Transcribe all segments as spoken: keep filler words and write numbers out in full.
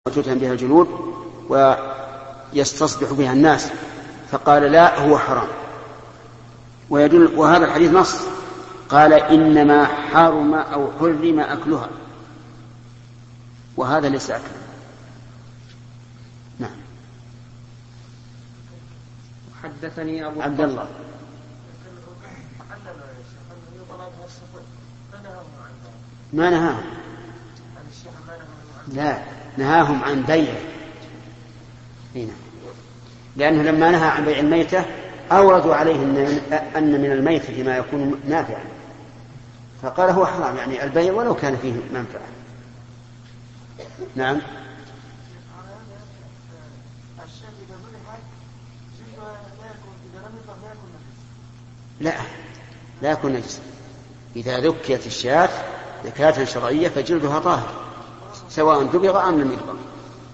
وتتهم بها الجلود ويستصبح بها الناس، فقال لا هو حرام. ويدل وهذا الحديث نص، قال إنما حرم أو حرم أكلها، وهذا ليس أكلا. نعم. حدثني أبو عبد الله ما نهاهم، لا نهاهم عن بيع، لأنه لما نهى عن بيع الميتة أوردوا عليه أن من الميتة ما يكون نافعا، فقال هو حرام، يعني البيع ولو كان فيه منفعة. نعم. لا لا يكون نجسا، إذا ذكيت الشاة ذكاة شرعية فجلدها طاهر سواء دبغ أم لم يدبغ.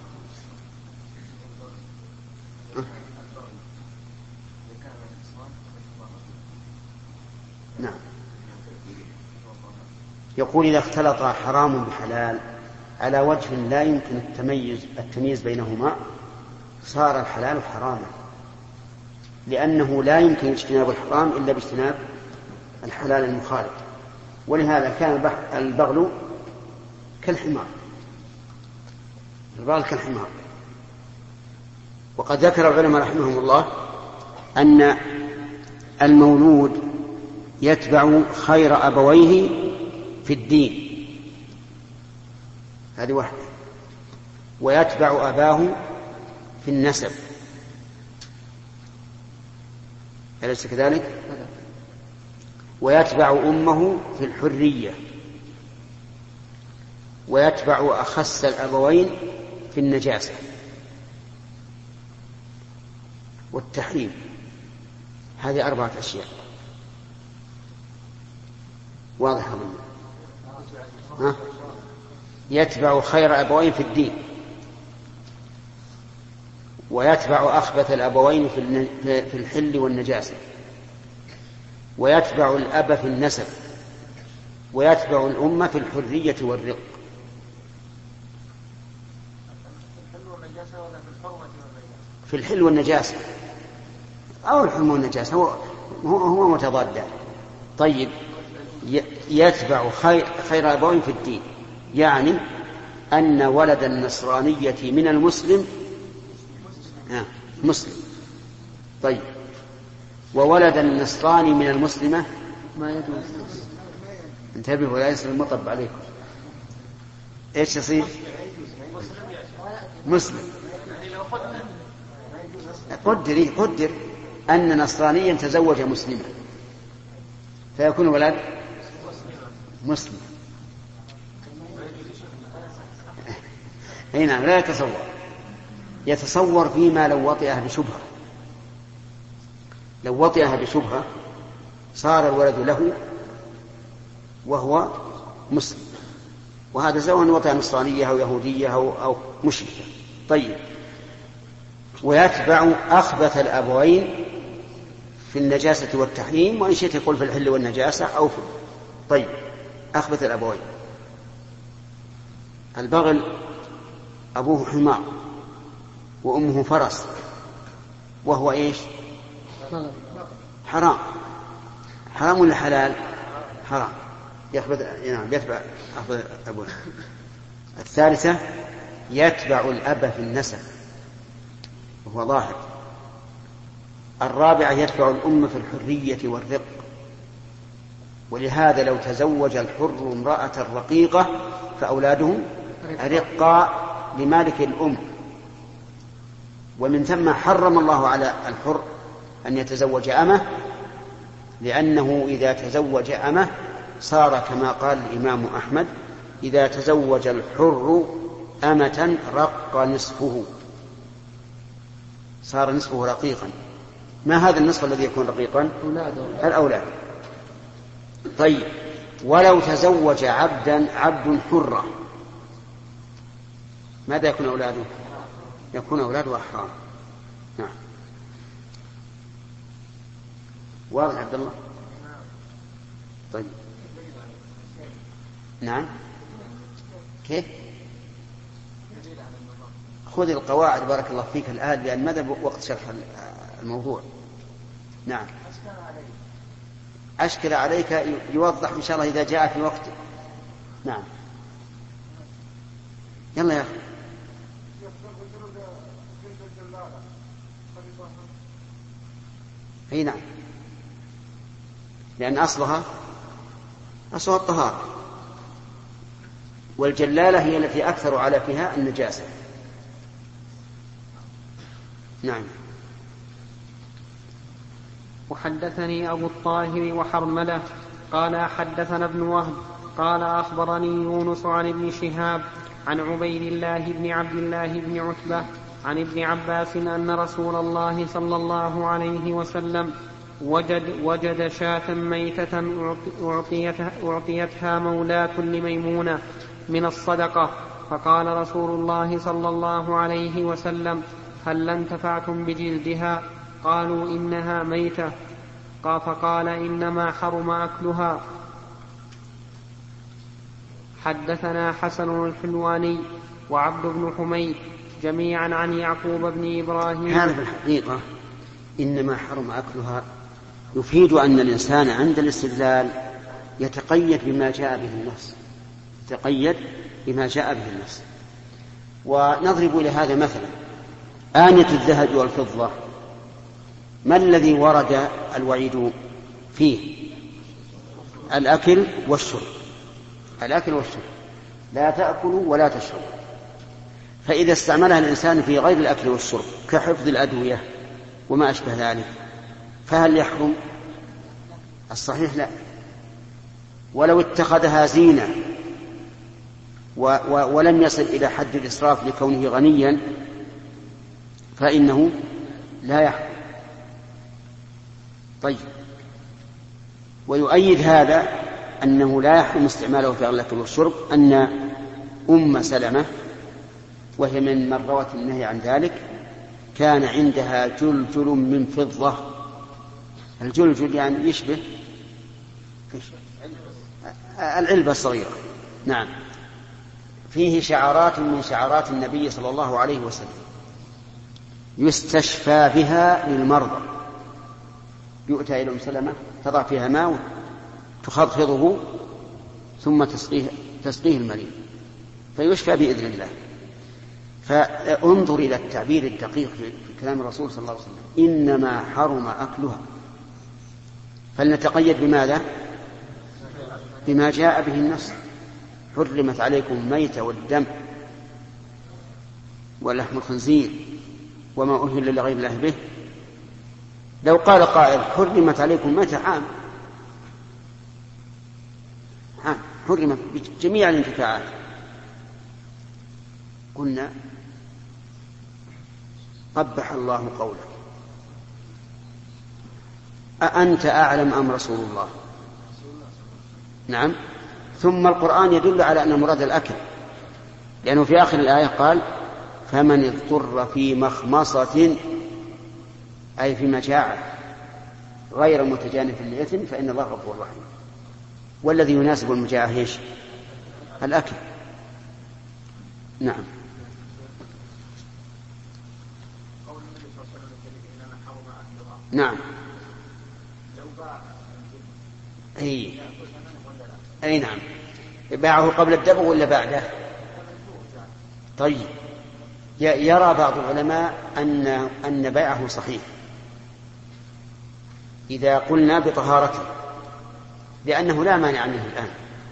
نعم. يقول إذا اختلط حرام بحلال على وجه لا يمكن التمييز التمييز بينهما صار الحلال حراما، لأنه لا يمكن اجتناب الحرام إلا باجتناب الحلال المخالف. ولهذا كان البغل كالحمار، البغل كالحمار. وقد ذكر العلماء رحمهم الله أن المولود يتبع خير أبويه في الدين، هذه واحدة، ويتبع أباه في النسب، أليس كذلك؟ ويتبع أمه في الحرية، ويتبع أخس الأبوين في النجاسة والتحريم. هذه أربعة أشياء واضحة منه. ها؟ يتبع خير أبوين في الدين، ويتبع أخبث الأبوين في الحل والنجاسة، ويتبع الأب في النسب، ويتبع الأمة في الحرية والرق. في الحل والنجاسة أو الحرمة والنجاسة هو هو متضادان. طيب، يتبع خير, خير أبوين في الدين، يعني أن ولد النصرانية من المسلم آه مسلم. طيب، وولد النصراني من المسلمة ما يجوز. انتبهوا لا يصير المطب عليكم. ايش يصير؟ مسلم. قدر قدر أن نصرانيا تزوج مسلما فيكون ولد مسلم. اي نعم، لا يتصور، يتصور فيما لو وطئها بشبهة، لو وطئها بشبهة صار الولد له وهو مسلم، وهذا سواء وطئ نصرانية أو يهودية أو, أو مشركة. طيب، ويتبع أخبث الأبوين في النجاسة والتحريم، وإن شئت يقول في الحل والنجاسة أو في. طيب، أخبث الأبوين، البغل أبوه حمار وأمه فرس، وهو إيش؟ حرام. حرام ولا حلال؟ حرام. يخبث يعني يتبع أخبث أبوه. الثالثة يتبع الأب في النسب وهو ظاهر. الرابعة يتبع الأم في الحرية والرق، ولهذا لو تزوج الحر امرأة رقيقة فأولادهم رقاء لمالك الأم، ومن ثم حرم الله على الحر أن يتزوج أمه، لأنه إذا تزوج أمه صار كما قال الإمام أحمد: إذا تزوج الحر أمة رق نصفه، صار نصفه رقيقا. ما هذا النصف الذي يكون رقيقا؟ الأولاد. طيب، ولو تزوج عبدا عبد حرة ماذا يكون أولاده؟ يكون أولاده أحرار. نعم. واضح عبد الله؟ طيب. نعم. كيف؟ خذ القواعد بارك الله فيك الآن، لأن ماذا وقت شرح الموضوع. نعم. أشكل عليك يوضح إن شاء الله إذا جاء في وقته. نعم. يلا يا أخي. أي نعم، لأن أصلها أصلها الطهارة، والجلالة هي التي أكثر على فيها النجاسة. نعم. وحدثني أبو الطاهر وحرملة قال حدثنا ابن وهب قال أخبرني يونس عن ابن شهاب عن عبيد الله بن عبد الله بن عتبة عن ابن عباس أن رسول الله صلى الله عليه وسلم وجد, وجد شاة ميتة أعطيتها, أعطيتها مولاة لميمونة من الصدقة، فقال رسول الله صلى الله عليه وسلم هل انتفعتم بجلدها؟ قالوا إنها ميتة. فقال إنما حرم أكلها. حدثنا حسن الحلواني وعبد بن حميد جميعا عن يعقوب بن إبراهيم. هذا في الحقيقة إنما حرم أكلها يفيد أن الإنسان عند الاستدلال يتقيد بما جاء به النص، يتقيد بما جاء به النص. ونضرب إلى هذا مثلا آنية الذهب والفضة، ما الذي ورد الوعيد فيه؟ الأكل والشرب، الأكل والشرب، لا تأكلوا ولا تشربوا. فإذا استعملها الإنسان في غير الأكل والشرب كحفظ الأدوية وما أشبه ذلك فهل يحرم؟ الصحيح لا. ولو اتخذها زينة و و ولم يصل إلى حد الإسراف لكونه غنيا فإنه لا يحرم. طيب، ويؤيد هذا أنه لا يحرم استعماله في الأكل والشرب أن أم سلمة وهي من من روت النهي عن ذلك كان عندها جلجل من فضة. الجلجل يعني يشبه العلبة الصغيرة. نعم. فيه شعارات من شعارات النبي صلى الله عليه وسلم يستشفى بها للمرضى. يؤتى إلى أم سلمة تضع فيها ماء تخفضه ثم تسقيه, تسقيه المريض فيشفى بإذن الله. فانظر إلى التعبير الدقيق في كلام الرسول صلى الله عليه وسلم إنما حرم أكلها. فلنتقيد بماذا؟ بما جاء به النص. حرمت عليكم الميتة والدم ولحم الخنزير وما أهل لغير الله به. لو قال قائل حرمت عليكم الميتة عام عام حرمت بجميع الانتفاعات، قلنا قبح الله قولك، أأنت أعلم أم رسول الله؟ نعم. ثم القرآن يدل على أن المراد الأكل، لأنه في آخر الآية قال فمن اضطر في مخمصة أي في مجاعة غير متجانف لإثم فإن الله غفور رحيم. والذي يناسب المجاعة ايش؟ الأكل. نعم. نعم. أي أي نعم. باعه قبل الدبغ ولا بعده؟ طيب، يرى بعض العلماء أن أن بيعه صحيح إذا قلنا بطهارته لأنه لا مانع منه الآن،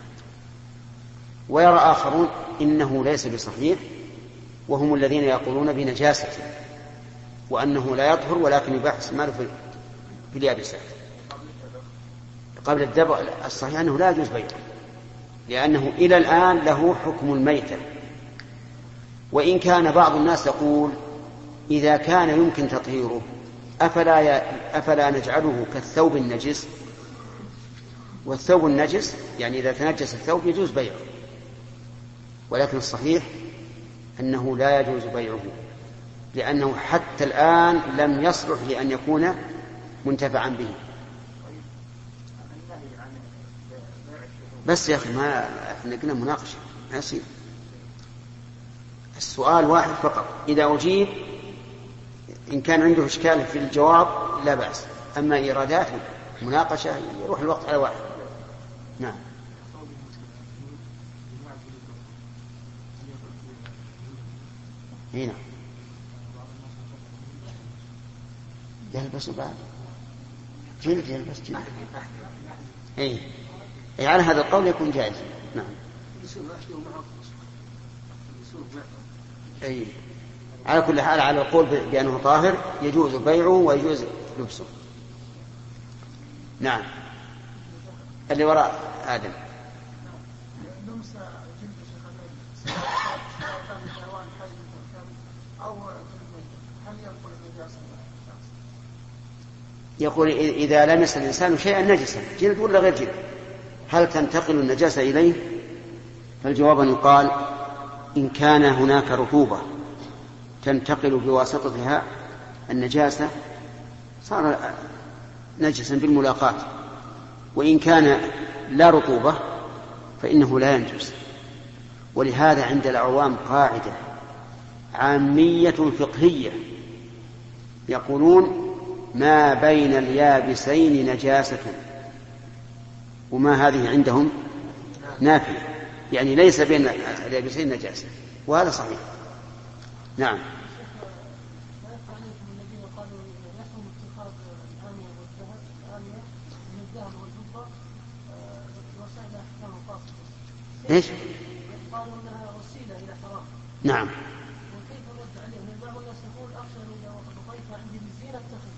ويرى آخرون إنه ليس بصحيح وهم الذين يقولون بنجاسته وأنه لا يطهر ولكن يباح استعماله في اليابسات قبل الدبغ. الصحيح أنه لا يجوز بيعه لأنه إلى الآن له حكم الميتة. وإن كان بعض الناس يقول إذا كان يمكن تطهيره أفلا, ي... أفلا نجعله كالثوب النجس، والثوب النجس يعني إذا تنجس الثوب يجوز بيعه، ولكن الصحيح أنه لا يجوز بيعه لأنه حتى الآن لم يصلح لأن يكون منتفعا به. بس يا أخي ما احنا قلنا مناقشة ما يصير. السؤال واحد فقط، إذا أجيب إن كان عنده إشكال في الجواب لا بأس، أما إيرادات مناقشة يروح الوقت على واحد. نعم. هنا يلبس بعد جلد، يلبس جلد. أي أي على هذا القول يكون جائز. نعم. أي على كل حال على القول بأنه طاهر يجوز بيعه ويجوز لبسه. نعم. اللي وراء آدم. يقول إذا لمس الإنسان شيئا نجسا جلد ولا غير جلد هل تنتقل النجاسة إليه؟ فالجواب أن يقال إن كان هناك رطوبة تنتقل بواسطتها النجاسة صار نجسا بالملاقاة، وإن كان لا رطوبة فإنه لا ينجس. ولهذا عند العوام قاعدة عامية فقهية يقولون ما بين اليابسين نجاسة، وما هذه عندهم نافية، يعني ليس بين اليابسين نجاسة، وهذا صحيح. نعم. ايش؟ قالوا انها وسيله الى حرام. نعم. وكيف الرد عليهم؟ لأن بعض الناس يقول اخشى اذا بقيتها عندي بالزينه اتخذ.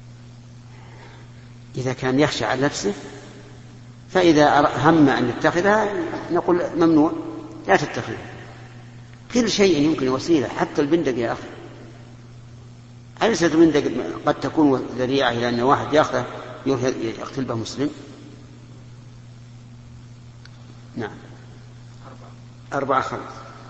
اذا كان يخشى على نفسه فاذا هم ان يتخذها نقول ممنوع لا تتخذها. كل شيء يمكن وسيله، حتى البندق يا اخي. أليست البندق قد تكون ذريعه الى ان واحد ياخذه يقتل به مسلم؟ نعم. أربعة خمس.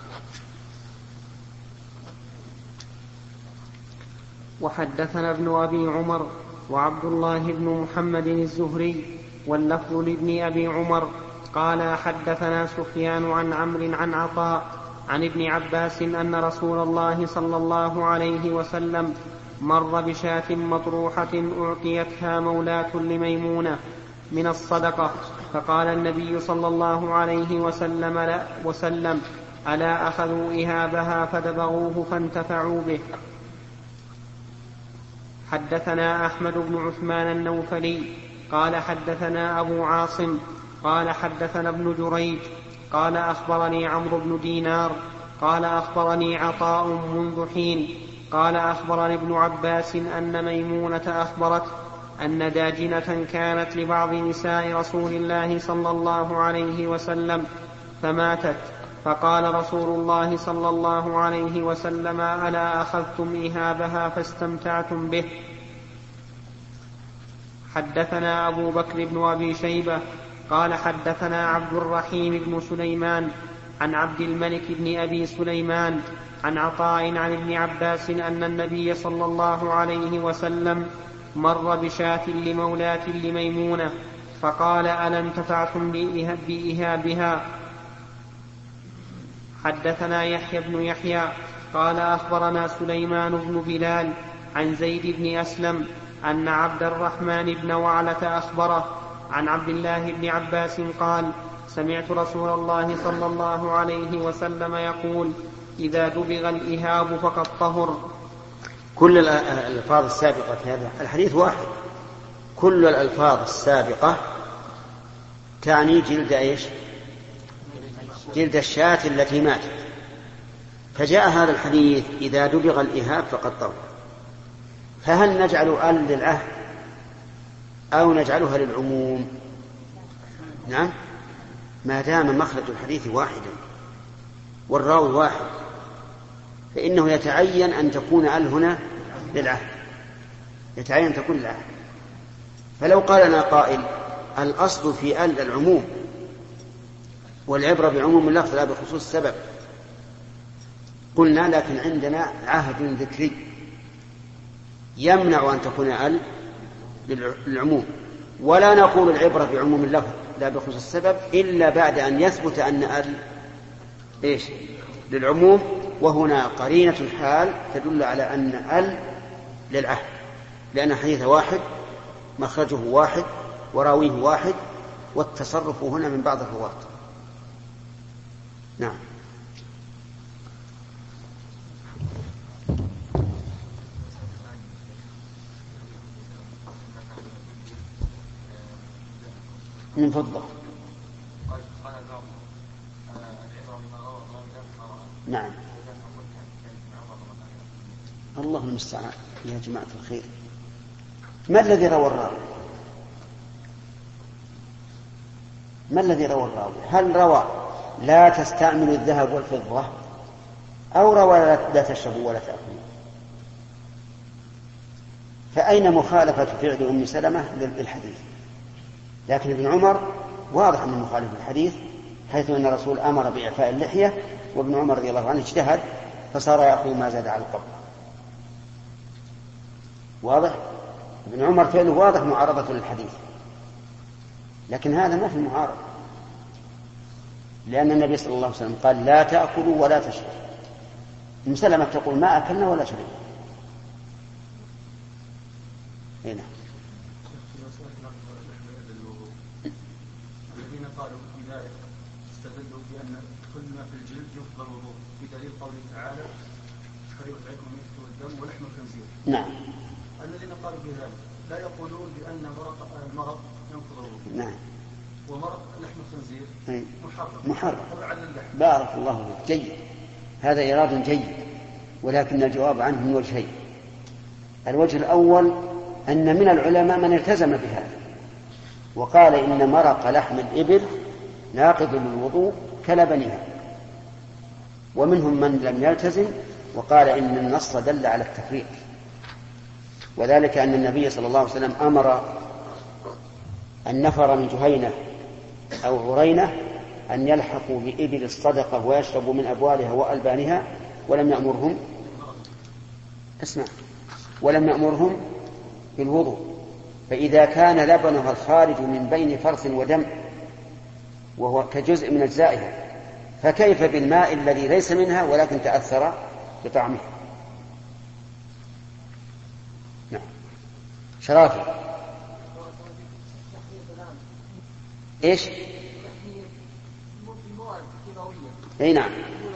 وحدثنا ابن أبي عمر وعبد الله بن محمد الزهري واللفظ لابن أبي عمر قال حدثنا سفيان عن عمرو عن عطاء عن ابن عباس أن رسول الله صلى الله عليه وسلم مر بشاة مطروحة أعطيتها مولاة لميمونة من الصدقة، فقال النبي صلى الله عليه وسلم, لا وسلم ألا أخذوا إهابها فدبغوه فانتفعوا به. حدثنا أحمد بن عثمان النوفلي قال حدثنا أبو عاصم قال حدثنا ابن جريج قال أخبرني عمرو بن دينار قال أخبرني عطاء منذ حين قال أخبرني ابن عباس أن ميمونة أخبرت أن داجنة كانت لبعض نساء رسول الله صلى الله عليه وسلم فماتت، فقال رسول الله صلى الله عليه وسلم ألا أخذتم إهابها فاستمتعتم به. حدثنا أبو بكر بن أبي شيبة قال حدثنا عبد الرحيم بن سليمان عن عبد الملك بن أبي سليمان عن عطاء عن ابن عباس أن النبي صلى الله عليه وسلم مر بشاة لمولاة لميمونة فقال ألا انتفعتم بإهابها؟ حدثنا يحيى بن يحيى قال أخبرنا سليمان بن بلال عن زيد بن أسلم أن عبد الرحمن بن وعلة أخبره عن عبد الله بن عباس قال سمعت رسول الله صلى الله عليه وسلم يقول إذا دبغ الإهاب فقد طهر. كل الألفاظ السابقة في هذا الحديث واحد، كل الألفاظ السابقة تعني جلد إيش؟ جلد الشاة التي ماتت. فجاء هذا الحديث إذا دبغ الإهاب فقد طهر. فهل نجعل ال للعهد أو نجعلها للعموم؟ نعم، ما دام مخرج الحديث واحدا والراوي واحد فإنه يتعين أن تكون ال هنا للعهد، يتعين أن تكون للعهد. فلو قال لنا قائل الأصل في ال العموم والعبرة بعموم اللفظ لا بخصوص السبب، قلنا لكن عندنا عهد ذكري يمنع أن تكون ال للعموم، ولا نقول العبرة بعموم اللفظ لا بخصوص السبب إلا بعد أن يثبت أن ال إيش للعموم وهنا قرينة الحال تدل على أن ال للعهد، لأن حديث واحد مخرجه واحد وراويه واحد، والتصرف هنا من بعض الرواة. نعم. من فضة. نعم. الله المستعان يا جماعة الخير. ما الذي روى الراوي؟ ما الذي روى الراوي؟ هل روى لا تستعمل الذهب والفضة، أو روى لا تشربوا ولا تأكلوا؟ فأين مخالفة فعل أم سلمة للحديث؟ لكن ابن عمر واضح أنه مخالف الحديث، حيث أن الرسول أمر بإعفاء اللحية، وابن عمر رضي الله عنه اجتهد فصار يأخذ ما زاد على القبر. واضح؟ ابن عمر فعله واضح معارضة للحديث، لكن هذا ما في معارضة، لأن النبي صلى الله عليه وسلم قال لا تأكلوا ولا تشربوا. أم سلمة تقول ما أكلنا ولا شربنا. هنا الذين قالوا في ذلك استدلوا بأن كل ما في الجلد يفضل الوضوء بدليل قوله تعالى فليطعمكم الميتة والدم ولحم الخنزير. نعم. الذين قالوا في ذلك لا يقولون بأن مرق المرق ينقض الوضوء. نعم. ومرق لحم الخنزير محرم. محرم. بارك الله فيك. جيد، هذا إيراد جيد، ولكن الجواب عنه من وجهين. الوجه الأول أن من العلماء من التزم بهذا وقال إن مرق لحم الإبل ناقض للوضوء كلبنها، ومنهم من لم يلتزم وقال إن النص دل على التفريق، وذلك أن النبي صلى الله عليه وسلم أمر النفر من جهينة أو عرينة أن يلحقوا بإبل الصدقة ويشربوا من أبوالها وألبانها، ولم يأمرهم اسمع ولم يأمرهم بالوضوء. فإذا كان لبنها الخارج من بين فرث ودم وهو كجزء من أجزائها، فكيف بالماء الذي ليس منها ولكن تأثر بطعمه؟ نعم. شرافي ايش؟ اي نعم.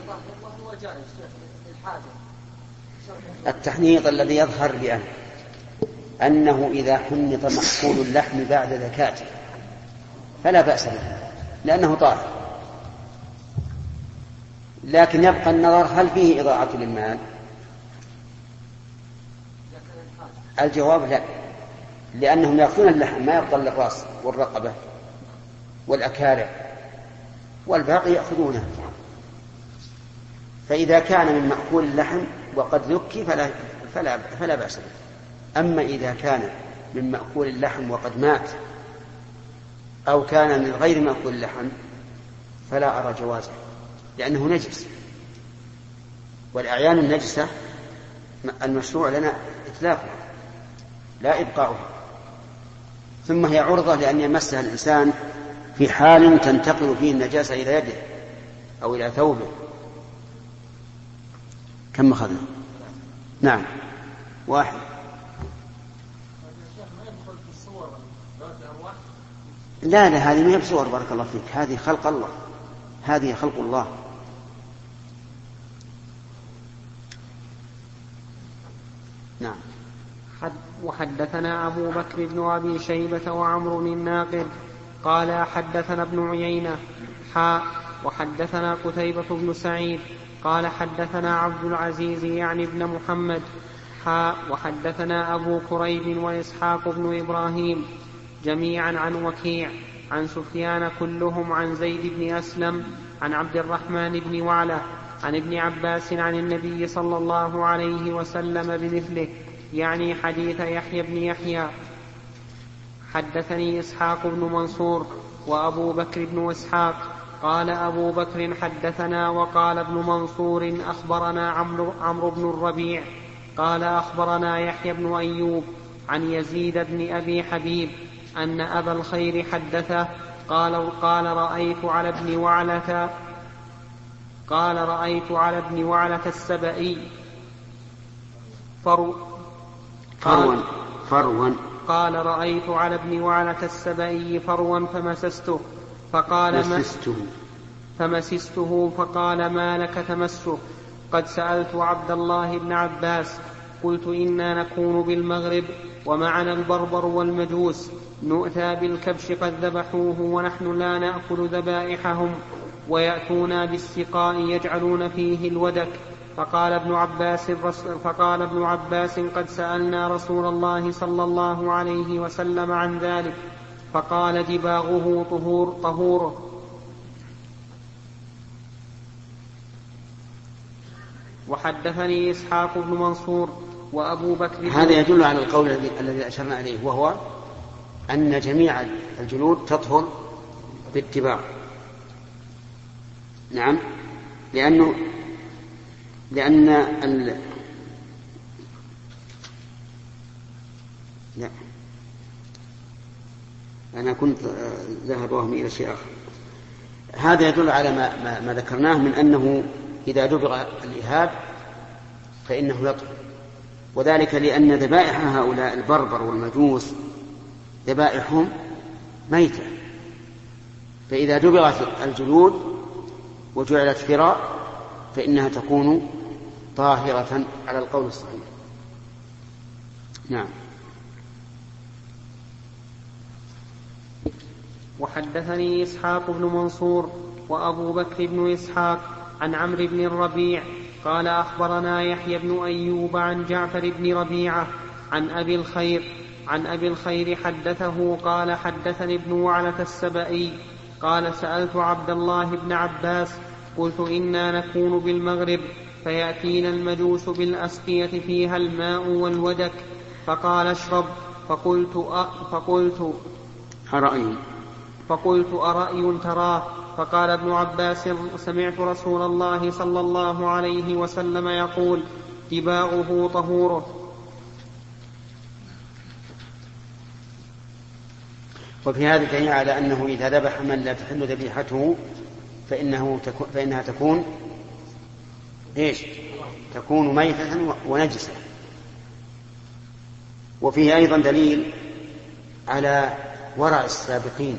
التحنيط الذي يظهر بأن أنه إذا حنط محصول اللحم بعد ذكاته فلا بأس به لأنه طاهر، لكن يبقى النظر هل فيه إضاعة للمال؟ الجواب لا، لأنهم يأخذون اللحم ما يبقى للرأس والرقبة والأكارع والباقي يأخذونه. فإذا كان من مأكول اللحم وقد ذكي فلا, فلا, فلا بأس به. أما إذا كان من مأكول اللحم وقد مات أو كان من غير مأكول اللحم فلا أرى جوازه، لأنه نجس، والأعيان النجسة المشروع لنا إتلافها لا إبقاؤها، ثم هي عرضة لأن يمسها الإنسان في حال تنتقل فيه النجاسة إلى يده أو إلى ثوبه. كم أخذنا؟ نعم واحد. لا لا هذه ما هي بصور، بارك الله فيك، هذه خلق الله، هذه خلق الله. نعم. وحدثنا أبو بكر بن أبي شيبة وعمر الناقد قال حدثنا ابن عيينة حاء وحدثنا قتيبة بن سعيد قال حدثنا عبد العزيز يعني ابن محمد حاء وحدثنا أبو كريب وإسحاق بن إبراهيم جميعا عن وكيع عن سفيان كلهم عن زيد بن أسلم عن عبد الرحمن بن وعلة عن ابن عباس عن النبي صلى الله عليه وسلم بمثله، يعني حديث يحيى بن يحيى. حدثني إسحاق بن منصور وأبو بكر بن إسحاق قال أبو بكر حدثنا وقال ابن منصور أخبرنا عمرو, عمرو بن الربيع قال أخبرنا يحيى بن أيوب عن يزيد بن أبي حبيب أن أبا الخير حدثه قال, قال رأيت على ابن وعلة قال رأيت على ابن وعلة السبئي فرو فروا فروا قال رأيت على ابن وعلة السبئي فروا فمسسته فقال مسسته فمسسته فقال ما لك تمسه؟ قد سألت عبد الله بن عباس قلت إنا نكون بالمغرب ومعنا البربر والمجوس نؤتى بالكبش قد ذبحوه ونحن لا نأكل ذبائحهم ويأتونا بالسقاء يجعلون فيه الودك. فقال ابن عباس فقال ابن عباس قد سألنا رسول الله صلى الله عليه وسلم عن ذلك فقال دباغه طهور طهوره. وحدثني إسحاق بن منصور وأبو بكر. هذا يدل على القول الذي أشرنا إليه، وهو أن جميع الجلود تطهر باتباع. نعم، لأنه لأن ال... لا أنا كنت ذهب وهمي إلى شيء آخر. هذا يدل على ما, ما, ما ذكرناه من أنه إذا دبغ الإهاب فإنه يطهر، وذلك لأن ذبائح هؤلاء البربر والمجوس ذبائحهم ميتة، فإذا دبغت الجلود وجعلت فراء فإنها تكون طاهرة على القول الصحيح. نعم. وحدثني إسحاق بن منصور وأبو بكر بن إسحاق عن عمرو بن الربيع قال أخبرنا يحيى بن أيوب عن جعفر بن ربيعة عن أبي الخير عن أبي الخير حدثه قال حدثني ابن وعلة السبئي قال سألت عبد الله بن عباس قلت إنا نكون بالمغرب فيأتينا المجوس بالأسقية فيها الماء والودك فقال اشرب فقلت أ... فقلت أرأي فقلت أرأي تراه؟ فقال ابن عباس سمعت رسول الله صلى الله عليه وسلم يقول دباغه طهوره. وفي هذا دليل على أنه إذا ذبح من لا تحل ذبيحته فإنه تكون فإنها تكون إيش؟ تكون ميتة ونجسة. وفيه أيضا دليل على ورع السابقين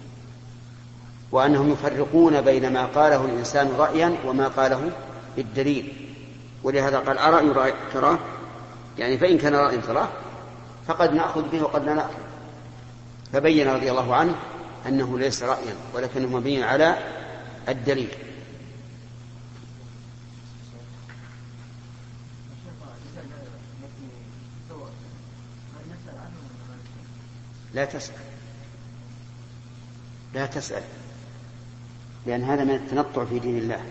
وأنهم يفرقون بين ما قاله الإنسان رأيا وما قاله بالدليل، ولهذا قال أرأي تراه، يعني فإن كان رأي تراه فقد نأخذ به وقد لا نأخذ. فبين رضي الله عنه أنه ليس رأيا ولكنه مبني على الدليل. لا تسأل لا تسأل لأن هذا من التنطع في دين الله.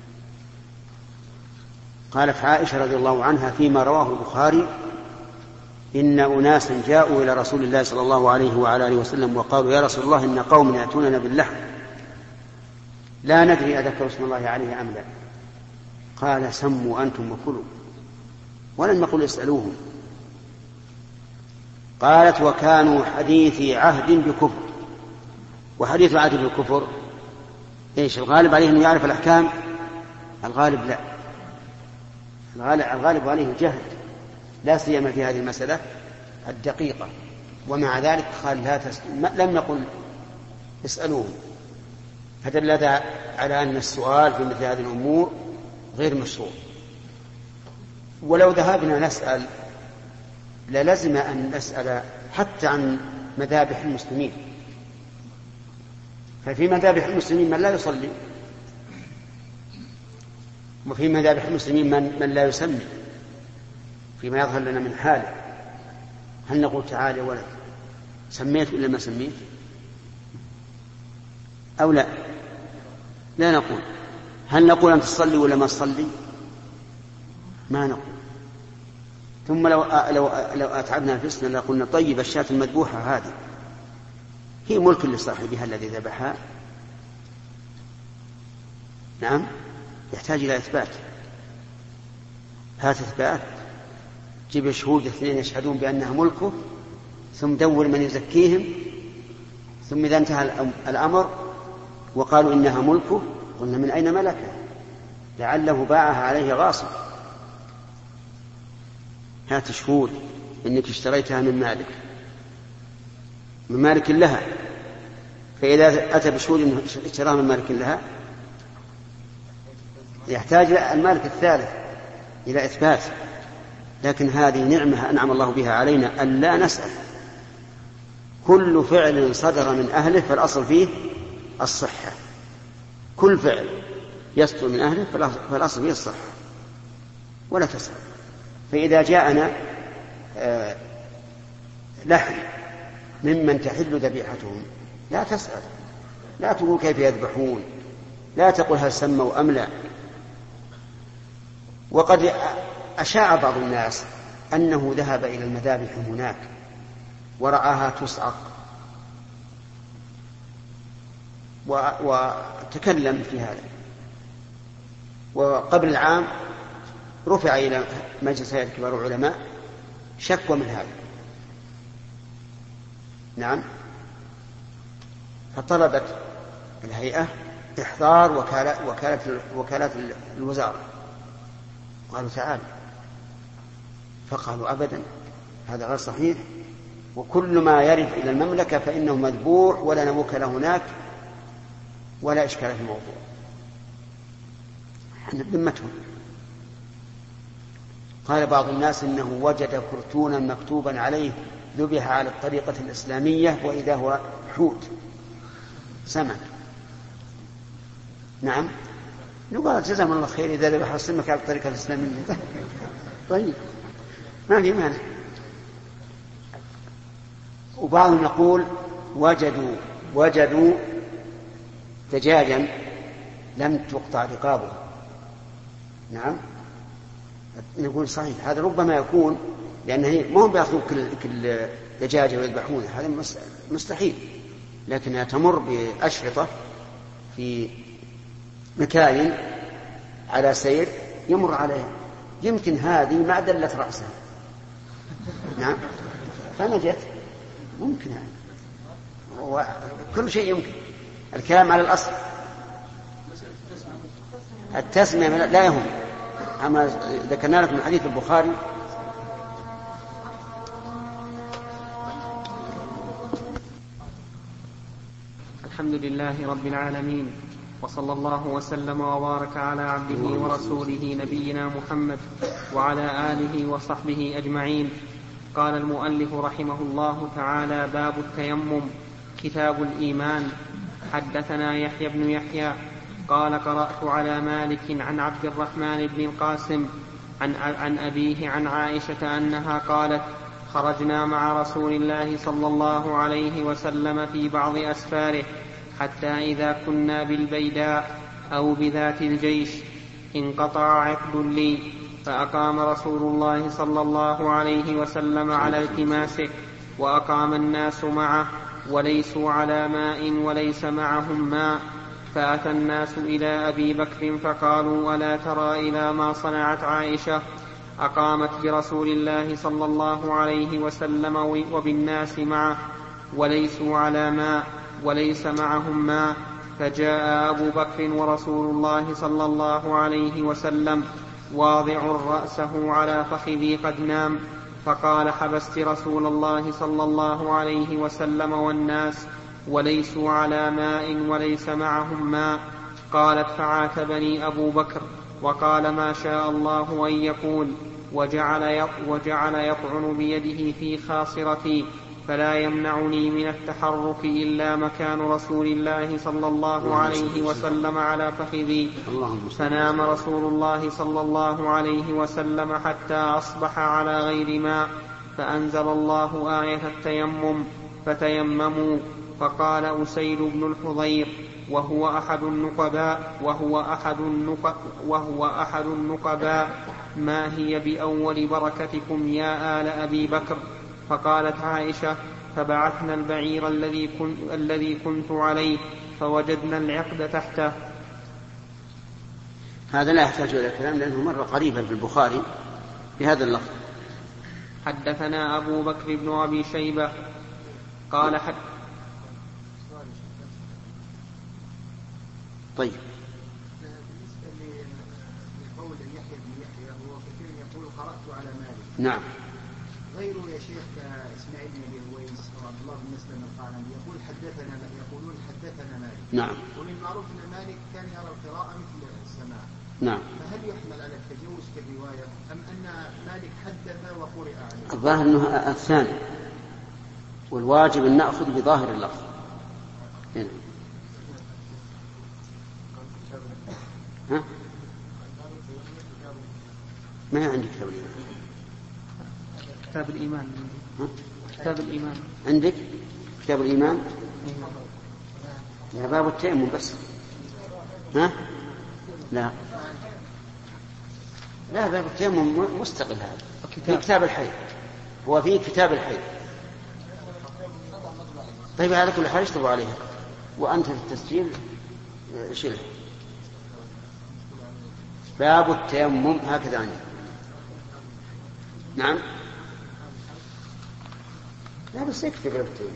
قالت عائشة رضي الله عنها فيما رواه البخاري إن أناسا جاءوا إلى رسول الله صلى الله عليه وعلى آله وسلم وقالوا يا رسول الله إن قوم يأتوننا باللحم لا ندري أذكر اسم الله عليه أم لا. قال سموا أنتم وكلوا، ولم يقل اسألوهم. قالت وكانوا حديثي عهد بكفر. وحديث عهد بالكفر إيش؟ الغالب عليه أنه يعرف الأحكام؟ الغالب لا، الغالب عليه الجهل، لا سيما في هذه المسألة الدقيقة. ومع ذلك قال لا تسأل، لم نقل اسألوه. فدل هذا على أن السؤال في مثل هذه الأمور غير مشروع. ولو ذهبنا نسأل للزم أن نسأل حتى عن مذابح المسلمين، ففي مذابح المسلمين من لا يصلي، وفي مذابح المسلمين من, من لا يسمي فيما يظهر لنا من حاله. هل نقول تعالى ولد سميت إلا ما سميت أو لا؟ لا نقول. هل نقول أن تصلي ولا ما تصلي؟ ما نقول. ثم لو لو لو أتعبنا نفسنا لقلنا طيب الشاة المذبوحة هذه هي ملك لصاحبها الذي ذبحها. نعم، يحتاج إلى إثبات. هات إثبات، جيب شهود اثنين يشهدون بأنها ملكه، ثم دور من يزكيهم، ثم إذا انتهى الأمر وقالوا إنها ملكه قلنا من أين ملكها؟ لعله باعها عليه غاصب. هات شهود إنك اشتريتها من مالك من مالك لها، فإذا أتى بشهود إنه اشتراها من مالك لها يحتاج المالك الثالث إلى إثبات. لكن هذه نعمة أنعم الله بها علينا أن لا نسأل. كل فعل صدر من أهله فالأصل فيه الصحة، كل فعل يصدر من أهله فالأصل فيه الصحة ولا تسأل. فإذا جاءنا آه لحم ممن تحل ذبيحتهم لا تسأل، لا تقول كيف يذبحون، لا تقول هل سموا أم لا. وقد أشاع بعض الناس أنه ذهب إلى المذابح هناك ورآها تصعق وتكلم في هذا، وقبل العام رفع إلى مجلس هيئة كبار العلماء شكوى من هذا. نعم، فطلبت الهيئة إحضار وكالة وكالة وكالات الوزارة، قالوا تعال، فقالوا أبدا هذا غير صحيح، وكل ما يرد إلى المملكة فإنه مذبوح ولا نوكل هناك ولا إشكال في الموضوع. احنا بذمتهم. قال بعض الناس إنه وجد كرتونا مكتوبا عليه ذبح على الطريقة الإسلامية وإذا هو حوت سمك. نعم، نقول جزاهم الله خير إذا ذبح السمك على الطريقة الإسلامية. طيب ما في مانع. وبعضهم يقول وجدوا وجدوا دجاجا لم تقطع رقابه. نعم، نقول صحيح هذا ربما يكون لأنه ما هم بيأخذوا كل كل دجاجة ويذبحونها، هذا مستحيل، لكنها تمر بأشرطة في مكان على سير يمر عليها، يمكن هذه ما دلت رأسها. نعم، فنجت، ممكن يعني. وكل شيء يمكن. الكلام على الأصل. التسمية لا يهم. أما ذكرنا لكم حديث البخاري الحمد لله رب العالمين، وصلى الله وسلم وبارك على عبده ورسوله نبينا محمد وعلى آله وصحبه أجمعين. قال المؤلف رحمه الله تعالى: باب التيمم. كتاب الإيمان. حدثنا يحيى بن يحيى قال: قرأت على مالك عن عبد الرحمن بن القاسم عن, عن أبيه عن عائشة أنها قالت: خرجنا مع رسول الله صلى الله عليه وسلم في بعض أسفاره حتى إذا كنا بالبيداء أو بذات الجيش انقطع عقد لي، فأقام رسول الله صلى الله عليه وسلم على التماسه، وأقام الناس معه وليسوا على ماء وليس معهم ماء. فأتى الناس إلى أبي بكر فقالوا: ألا ترى إلى ما صنعت عائشة؟ أقامت برسول الله صلى الله عليه وسلم وبالناس معه وليسوا على ماء وليس معهم ماء. فجاء أبو بكر ورسول الله صلى الله عليه وسلم واضع رأسه على فخذي قد نام، فقال: حبست رسول الله صلى الله عليه وسلم والناس وليسوا على ماء وليس معهم ماء. قالت: فعاتبني أبو بكر وقال: ما شاء الله أن يقول، وجعل وجعل يطعن بيده في خاصرتي، فلا يمنعني من التحرك إلا مكان رسول الله صلى الله عليه وسلم على فخذي. فنام رسول الله صلى الله عليه وسلم حتى أصبح على غير ماء، فأنزل الله آية التيمم: فتيمموا. فقال أسيد بن الحضير وهو أحد النقباء وهو أحد النقباء, وهو أحد النقباء: ما هي بأول بركتكم يا آل أبي بكر؟ فقالت عائشة: فبعثنا البعير الذي كنت, الذي كنت عليه فوجدنا العقد تحته. هذا لا يحتاج إلى الكلام لأنه مرة قريبا في البخاري بهذا اللفظ. حدثنا أبو بكر بن أبي شيبة قال حد طيب. بالنسبة قرأت على مالك. نعم. غيره يا شيخ إسماعيل بن أبي هويس وعبد الله بن مسلم القعنبي يقول حدثنا يقولون حدثنا مالك. نعم. ومن معروف أن مالك كان يرى القراءة مثل السماع. نعم. فهل يحمل على التجوز في الرواية أم أن مالك حدث وقرئ عليه؟ الظاهر أنه الثاني، والواجب أن نأخذ بظاهر اللفظ. هنا. ها؟ ما عندي كتاب الإيمان. كتاب الإيمان. ها؟ كتاب الإيمان عندك كتاب الإيمان؟ يا باب التيمم بس. ها؟ لا لا، باب التيمم مستقل هذا. في كتاب الحيض، هو في كتاب الحيض. طيب على كل حال اشتغلوا عليها، وأنت في التسجيل شيله. باب التيمم هكذا عندي. نعم. لا بس يكفي باب التيمم.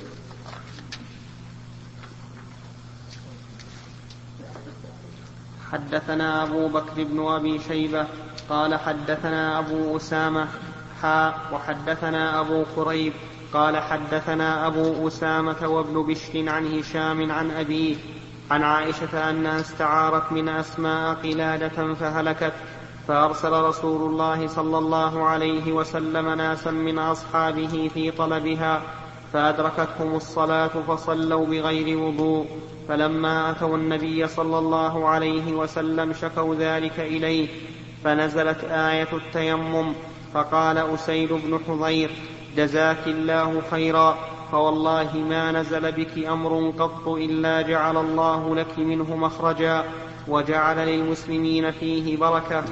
حدثنا أبو بكر بن أبي شيبة قال حدثنا أبو أسامة حاء وحدثنا أبو قريب قال حدثنا أبو أسامة وابن بشر عن هشام عن أبيه عن عائشة أنها استعارت من أسماء قلادة فهلكت، فأرسل رسول الله صلى الله عليه وسلم ناسا من أصحابه في طلبها، فأدركتهم الصلاة فصلوا بغير وضوء، فلما أتوا النبي صلى الله عليه وسلم شكوا ذلك إليه، فنزلت آية التيمم، فقال أسيد بن حضير جزاك الله خيرا، فوالله ما نزل بك أمر قط إلا جعل الله لك منه مخرجا وجعل للمسلمين فيه بركة.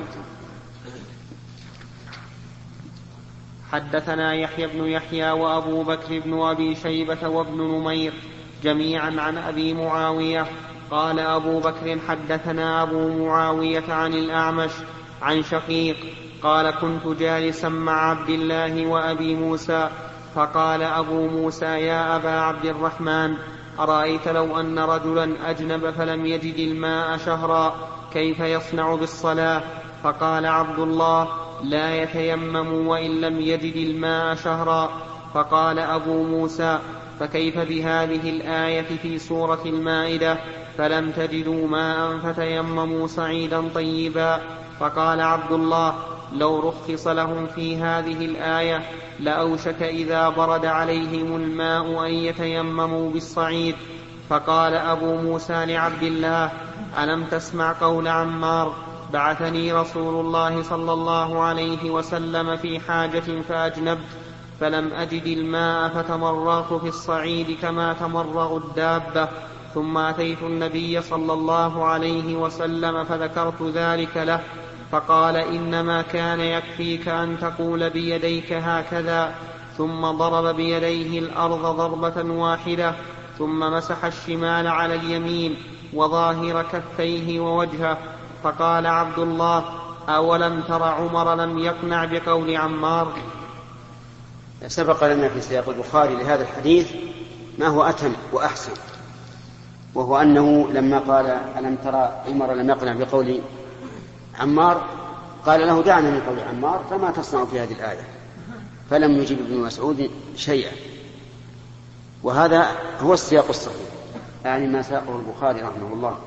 حدثنا يحيى بن يحيى وأبو بكر بن أبي شيبة وابن نمير جميعا عن أبي معاوية قال أبو بكر حدثنا أبو معاوية عن الأعمش عن شقيق قال كنت جالسا مع عبد الله وأبي موسى، فقال أبو موسى يا أبا عبد الرحمن أرأيت لو أن رجلا أجنب فلم يجد الماء شهرا كيف يصنع بالصلاة؟ فقال عبد الله لا يتيمم وإن لم يجد الماء شهرا. فقال أبو موسى فكيف بهذه الآية في سورة المائدة فلم تجدوا ماء فتيمموا صعيدا طيبا؟ فقال عبد الله لو رخص لهم في هذه الآية لأوشك إذا برد عليهم الماء أن يتيمموا بالصعيد. فقال أبو موسى لعبد الله ألم تسمع قول عمار بعثني رسول الله صلى الله عليه وسلم في حاجة فأجنبت فلم أجد الماء فتمرغت في الصعيد كما تمرغ الدابة، ثم أتيت النبي صلى الله عليه وسلم فذكرت ذلك له، فقال إنما كان يكفيك أن تقول بيديك هكذا، ثم ضرب بيديه الأرض ضربة واحدة، ثم مسح الشمال على اليمين وظاهر كفيه ووجهه. فقال عبد الله أولم تر عمر لم يقنع بقول عمار؟ سبق لنا في سياق البخاري لهذا الحديث ما هو أتم وأحسن، وهو أنه لما قال ألم ترى عمر لم يقنع بقول عمار قال له دعنا من قول عمار فما تصنع في هذه الآية، فلم يجب ابن مسعود شيئا. وهذا هو السياق الصحيح، يعني ما ساقه البخاري رحمه الله.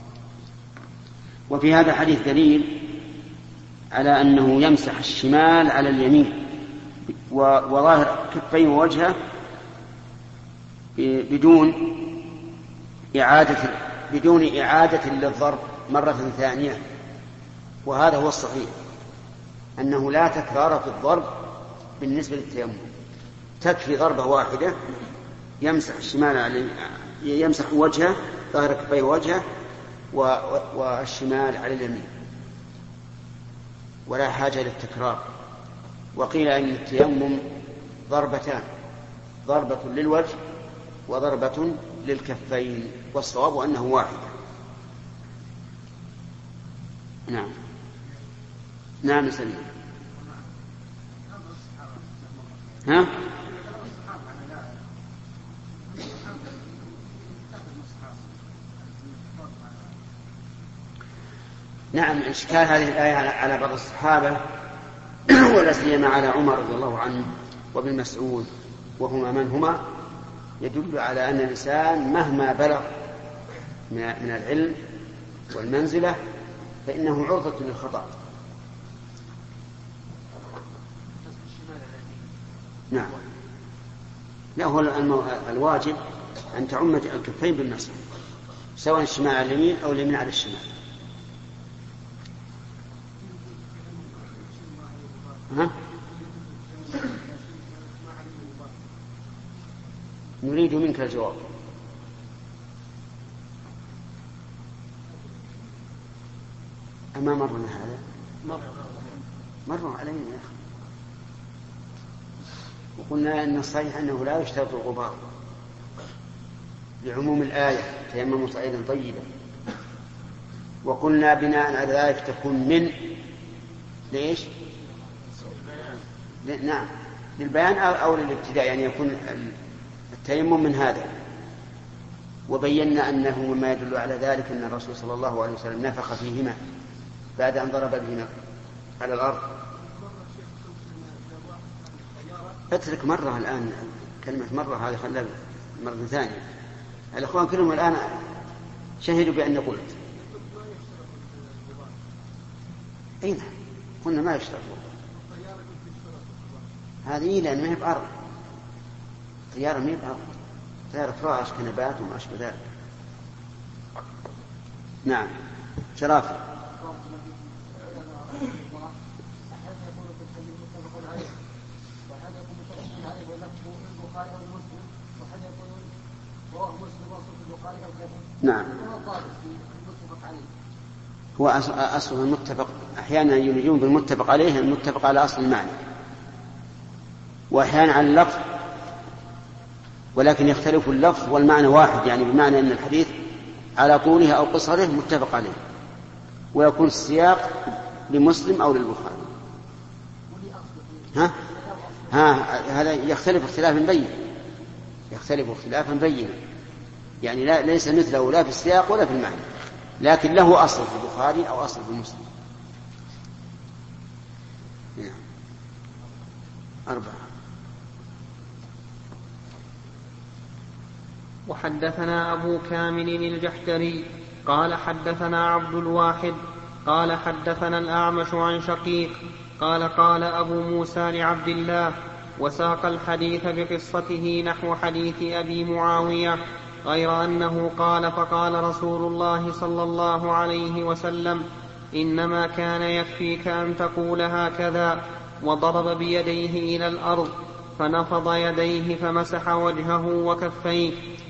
وفي هذا الحديث دليل على أنه يمسح الشمال على اليمين وظاهر كفيه ووجهه بدون إعادة بدون إعادة للضرب مرة ثانية. وهذا هو الصحيح، أنه لا تكرار في الضرب بالنسبة للتيمم، تكفي ضربة واحدة يمسح الشمال على يمسح وجهه ظاهر كفيه ووجهه والشمال على اليمين، ولا حاجة للتكرار. وقيل أن التيمم ضربتان، ضربة للوجه وضربة للكفين، والصواب أنه واحدة. نعم نعم سليم. ها نعم إشكال هذه الآية على بعض الصحابة ولا سيما على عمر رضي الله عنه وابن مسعود، وهما من هما، يدل على أن الإنسان مهما بلغ من العلم والمنزلة فإنه عرضة للخطأ. نعم. لا، هو الواجب أن تعم الكفين بالمسح، سواء الشمال على اليمين أو اليمين على الشمال. ها؟ نريد منك الجواب. أما مرنا هذا؟ مر علينا يا أخي، وقلنا أن الصحيح أنه لا يشترط الغبار لعموم الآية تيمموا صعيدا طيبا، وقلنا بناء على ذلك تكون من ليش؟ نعم، للبيان أو للابتداء، يعني يكون التيمم من هذا. وبينا أنه مما يدل على ذلك أن الرسول صلى الله عليه وسلم نفخ فيهما بعد أن ضرب بهما على الأرض. اترك مرة الآن كلمة مرة هذه، خلها مرة ثانية. الأخوان كلهم الآن شهدوا بأن قلت أين قلنا ما يشترط هذه، لأن ما هي بأرض، طيارة ما هي بأرض، طيارة فراش كنبات وما أشبه ذلك. نعم. شرافة. نعم. هو أصله المتفق، أحيانا يلجون بالمتفق عليه المتفق على أصل المعنى، وأحيانا على اللفظ، ولكن يختلف اللفظ والمعنى واحد، يعني بمعنى أن الحديث على طوله أو قصره متفق عليه، ويكون السياق لمسلم أو للبخاري. ها؟ ها هذا يختلف اختلافا بينا، يختلف اختلافا بينا، يعني لا ليس مثله لا في السياق ولا في المعنى، لكن له أصل في البخاري أو أصل في مسلم. نعم. أربعة. وحدثنا أبو كامل الجحدري قال حدثنا عبد الواحد قال حدثنا الأعمش عن شقيق قال قال أبو موسى لعبد الله، وساق الحديث بقصته نحو حديث أبي معاوية، غير أنه قال فقال رسول الله صلى الله عليه وسلم إنما كان يكفيك أن تقول هكذا، وضرب بيديه إلى الأرض فنفض يديه فمسح وجهه وكفيه.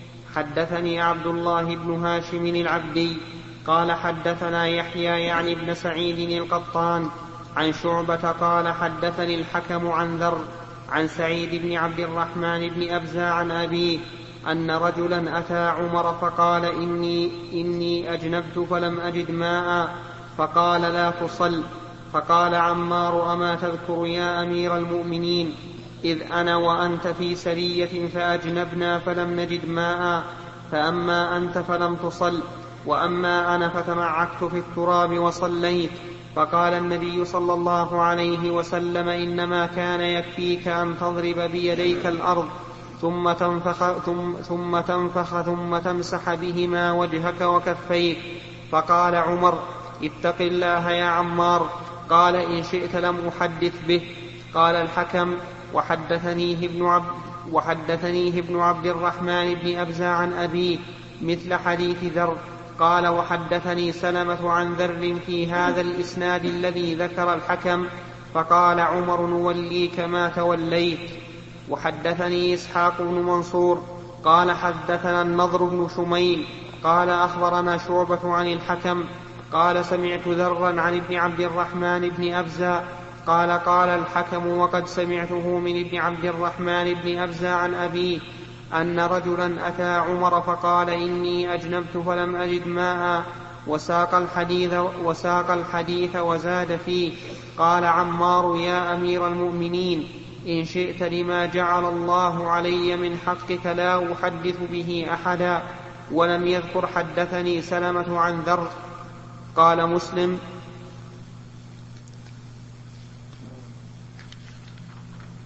حدثني عبد الله بن هاشم العبدي قال حدثنا يحيى يعني ابن سعيد القطان عن شعبة قال حدثني الحكم عن ذر عن سعيد بن عبد الرحمن بن أبزة عن أبيه أن رجلا أتى عمر فقال إني, إني أجنبت فلم أجد ماء، فقال لا تصل. فقال عمار أما تذكر يا أمير المؤمنين إذ أنا وأنت في سرية فأجنبنا فلم نجد ماء، فأما أنت فلم تصل، وأما أنا فتمعكت في التراب وصليت. فقال النبي صلى الله عليه وسلم إنما كان يكفيك أن تضرب بيديك الأرض ثم تنفخ ثم, ثم تنفخ ثم تمسح بهما وجهك وكفيك. فقال عمر اتق الله يا عمار. قال إن شئت لم أحدث به. قال الحكم وحدثنيه ابن عبد, وحدثنيه ابن عبد الرحمن بن أبزة عن أبيه مثل حديث ذر. قال وحدثني سلمة عن ذر في هذا الإسناد الذي ذكر الحكم. فقال عمر نوليك ما توليت. وحدثني إسحاق بن منصور قال حدثنا النضر بن شميل قال أخبرنا شعبة عن الحكم قال سمعت ذرا عن ابن عبد الرحمن بن أبزة قال قال الحكم وقد سمعته من ابن عبد الرحمن بن أبزة عن أبيه أن رجلا أتى عمر فقال إني أجنبت فلم أجد ماء، وساق الحديث, وساق الحديث وزاد فيه. قال عمار يا أمير المؤمنين إن شئت لما جعل الله علي من حقك لا أحدث به أحدا. ولم يذكر حدثني سلمة عن ذر. قال مسلم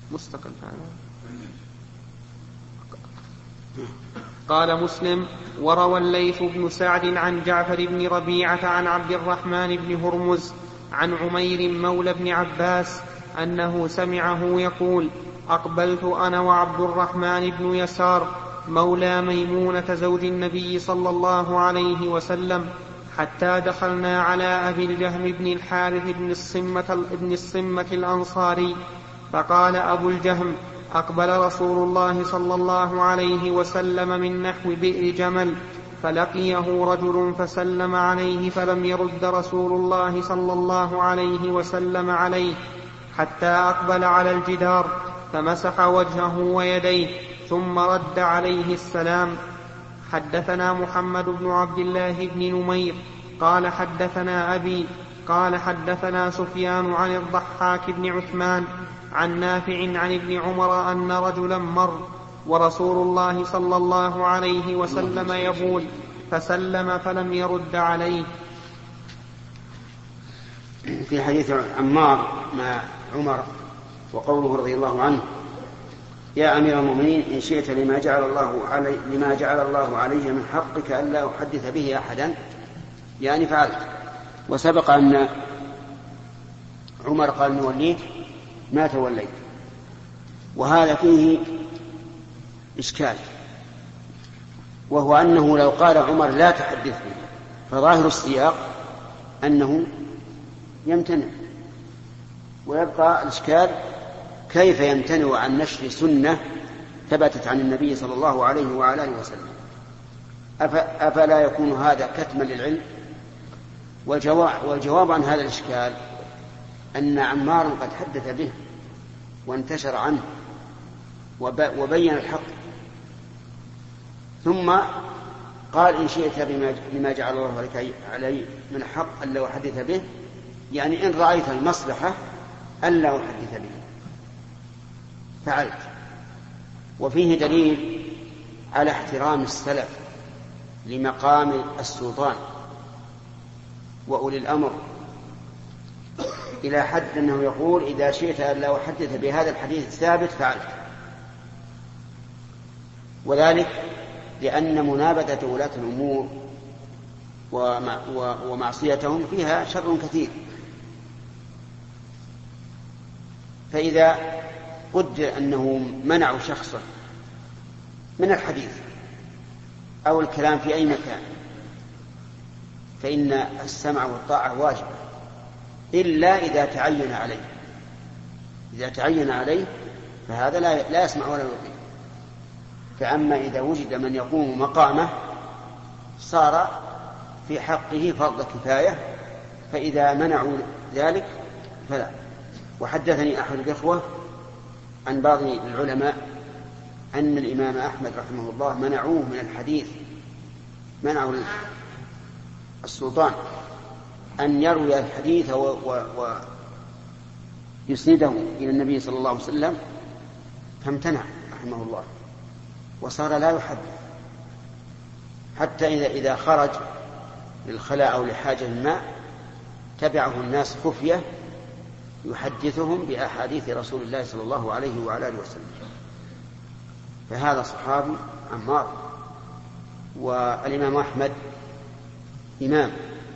مستقل هذا. قال مسلم: وروى الليث بن سعد عن جعفر بن ربيعة عن عبد الرحمن بن هرمز عن عمير مولى بن عباس أنه سمعه يقول: أقبلت أنا وعبد الرحمن بن يسار مولى ميمونة زوج النبي صلى الله عليه وسلم حتى دخلنا على أبي الجهم بن الحارث بن الصمة, بن الصمة الأنصاري، فقال أبو الجهم: أقبل رسول الله صلى الله عليه وسلم من نحو بئر جمل، فلقيه رجل فسلم عليه فلم يرد رسول الله صلى الله عليه وسلم عليه حتى أقبل على الجدار فمسح وجهه ويديه ثم رد عليه السلام. حدثنا محمد بن عبد الله بن نمير قال حدثنا أبي قال حدثنا سفيان عن الضحاك بن عثمان عن نافع عن ابن عمر أن رجلا مر ورسول الله صلى الله عليه وسلم يبول فسلم فلم يرد عليه. في حديث عمار مع عمر وقوله رضي الله عنه: يا أمير المؤمنين إن شئت لما جعل الله علي, لما جعل الله علي من حقك ألا أحدث به أحدا، يعني فعلت. وسبق أن عمر قال: نوليك ما توليت. وهذا فيه إشكال، وهو أنه لو قال عمر لا تحدث به فظاهر السياق أنه يمتنع، ويبقى الإشكال كيف يمتنع عن نشر سنة ثبتت عن النبي صلى الله عليه وعلى آله وسلم. أفلا يكون هذا كتما للعلم؟ والجواب عن هذا الإشكال أن عمارا قد حدث به وانتشر عنه وبين الحق، ثم قال: إن شئت بما جعل الله لك علي من حق ألا أحدث به، يعني إن رأيت المصلحة ألا أحدث به فعلت. وفيه دليل على احترام السلف لمقام السلطان وأولي الأمر، إلى حد أنه يقول: إذا شئت ألا أحدث بهذا الحديث الثابت فعلت. وذلك لأن منابذة ولاة الأمور ومعصيتهم فيها شر كثير. فإذا قدر أنه منعوا شخصا من الحديث أو الكلام في أي مكان فإن السمع والطاعة واجبة، إلا إذا تعين عليه. إذا تعين عليه فهذا لا, لا يسمع ولا يطيع. فأما إذا وجد من يقوم مقامه صار في حقه فرض كفاية، فإذا منعوا ذلك فلا. وحدثني أحد الإخوة عن بعض العلماء أن الإمام أحمد رحمه الله منعوه من الحديث، منعوا السلطان أن يروي الحديث ويسنده إلى النبي صلى الله عليه وسلم، فامتنع رحمه الله وصار لا يحدث، حتى إذا إذا خرج للخلاء أو لحاجة ما تبعه الناس خفية يحدثهم بأحاديث رسول الله صلى الله عليه وعلى آله وسلم. فهذا صحابي عمار. والإمام أحمد إمام،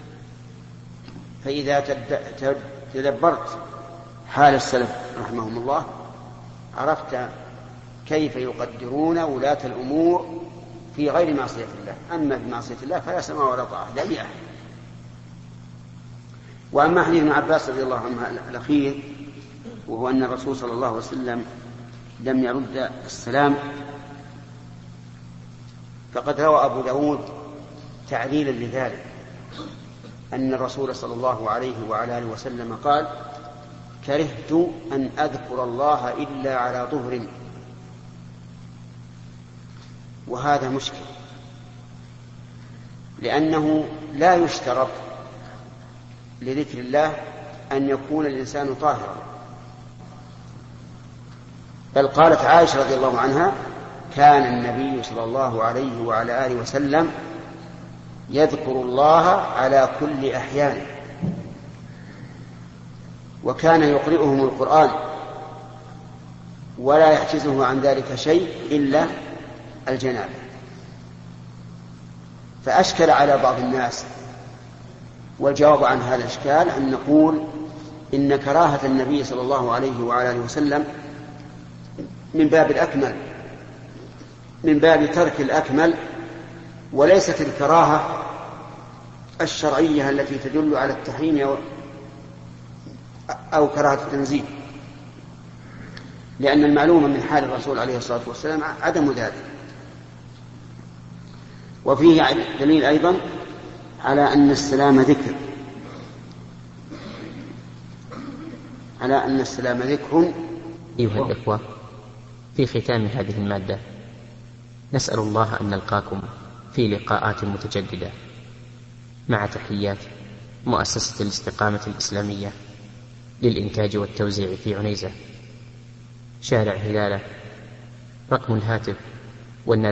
فإذا تدبرت حال السلف رحمهم الله عرفت كيف يقدرون ولاة الأمور في غير معصية الله. أما في معصية الله فلا سمع ولا طاعة لا لأحد. وأما حديث ابن عباس رضي الله عنه الأخير، وهو أن الرسول صلى الله عليه وسلم لم يرد السلام، فقد روى أبو داود تعليلا لذلك أن الرسول صلى الله عليه وعلى آله وسلم قال: كرهت أن أذكر الله إلا على طهر. وهذا مشكل، لأنه لا يشترط لذكر الله أن يكون الإنسان طاهرا، بل قالت عائشة رضي الله عنها: كان النبي صلى الله عليه وعلى آله وسلم يذكر الله على كل أحيان، وكان يقرئهم القرآن ولا يحجزه عن ذلك شيء إلا الجنابة. فأشكل على بعض الناس، والجواب عن هذا الإشكال أن نقول إن كراهة النبي صلى الله عليه وعلى آله وسلم من باب الأكمل، من باب ترك الأكمل، وليست الكراهة الشرعية التي تدل على التحريم أو كراهة التنزيه، لأن المعلوم من حال الرسول عليه الصلاة والسلام عدم ذلك. وفيه دليل أيضا على أن السلام ذكر، على أن السلام ذكر. أيها الإخوة، في ختام هذه المادة نسأل الله أن نلقاكم في لقاءات متجددة، مع تحيات مؤسسة الاستقامة الإسلامية للإنتاج والتوزيع في عنيزة، شارع هلالة، رقم الهاتف والنادي